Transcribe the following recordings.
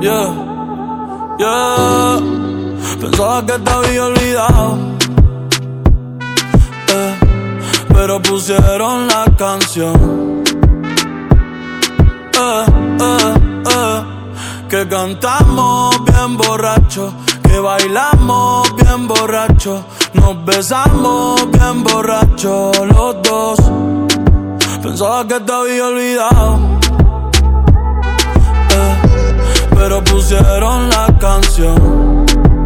Yeah, yeah. Pensaba que te había olvidado, pero pusieron la canción, que cantamos bien borrachos, que bailamos bien borrachos, nos besamos bien borrachos los dos. Pensaba que te había olvidado, pero pusieron la canción,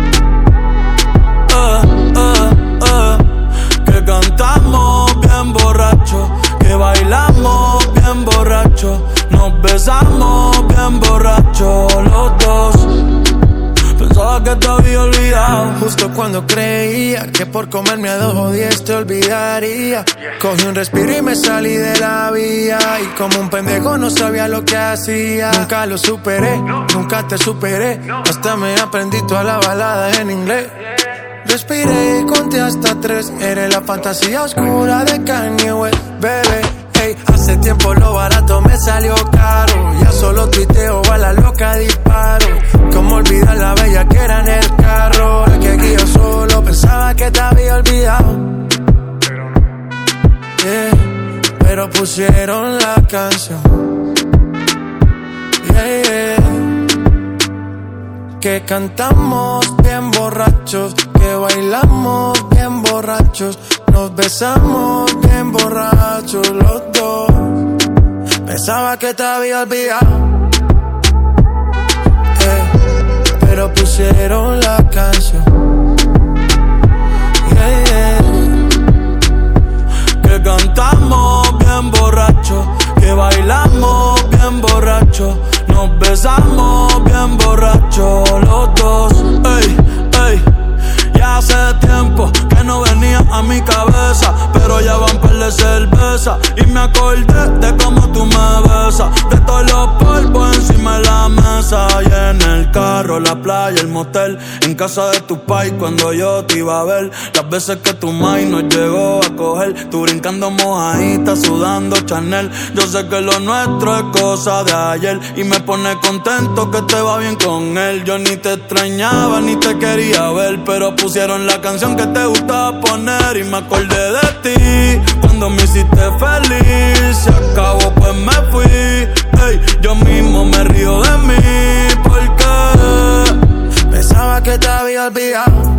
que cantamos bien borrachos, que bailamos bien borrachos, nos besamos bien borrachos los dos. Pensaba que te había olvidado. Justo cuando creía que por comerme a 2 o 10 te olvidaría, cogí un respiro y me salí de la vía. Y como un pendejo no sabía lo que hacía. Nunca lo superé, nunca te superé. Hasta me aprendí toda la balada en inglés. Respiré y conté hasta 3. Eres la fantasía oscura de Kanye West, bebé. Hey, hace tiempo lo barato me salió caro. Ya solo tuiteo, a la loca disparo. Cómo olvidar la bella que era en el carro. Ahora que aquí yo solo pensaba que te había olvidado, pero pusieron la canción, que cantamos bien borrachos, que bailamos bien borrachos, nos besamos bien borrachos los dos. Pensaba que te había olvidado, pero pusieron la canción, que cantamos bien borrachos, que bailamos bien borrachos, nos besamos bien borrachos los dos. Ey, ey, ya hace tiempo que no venía a mi cabeza, pero ya van par de cerveza y me acordé de cómo tú me besas, de todos los polvos encima de la mesa, y en el carro, la playa, el motel, en casa de tu pai cuando yo te iba a ver, las veces que tu mai nos llegó a coger, tú brincando mojadita, sudando Chanel. Yo sé que lo nuestro es cosa de ayer y me pone contento que te va bien con él. Yo ni te extrañaba ni te quería ver, pero pusieron la canción que te gustaba poner y me acordé de ti cuando me hiciste feliz. Se acabó pues me fui, ey, yo mismo me río de mí porque pensaba que te había olvidado,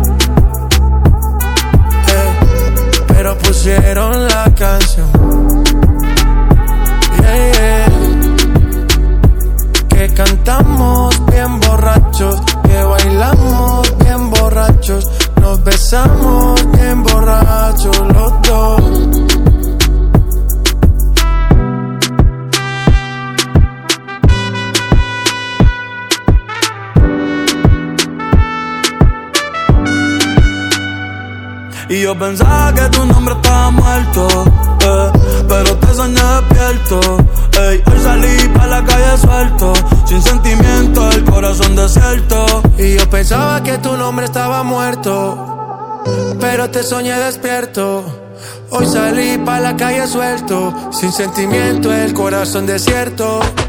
pero pusieron la canción, que cantamos bien borrachos, que bailamos bien borrachos, nos besamos bien borrachos los dos. Y yo pensaba que tu nombre estaba muerto, pero te soñé despierto. Ey, hoy salí pa' la calle suelto, sin sentimiento, el corazón desierto. Y yo pensaba que tu nombre estaba muerto, pero te soñé despierto. Hoy salí pa' la calle suelto, sin sentimiento, el corazón desierto.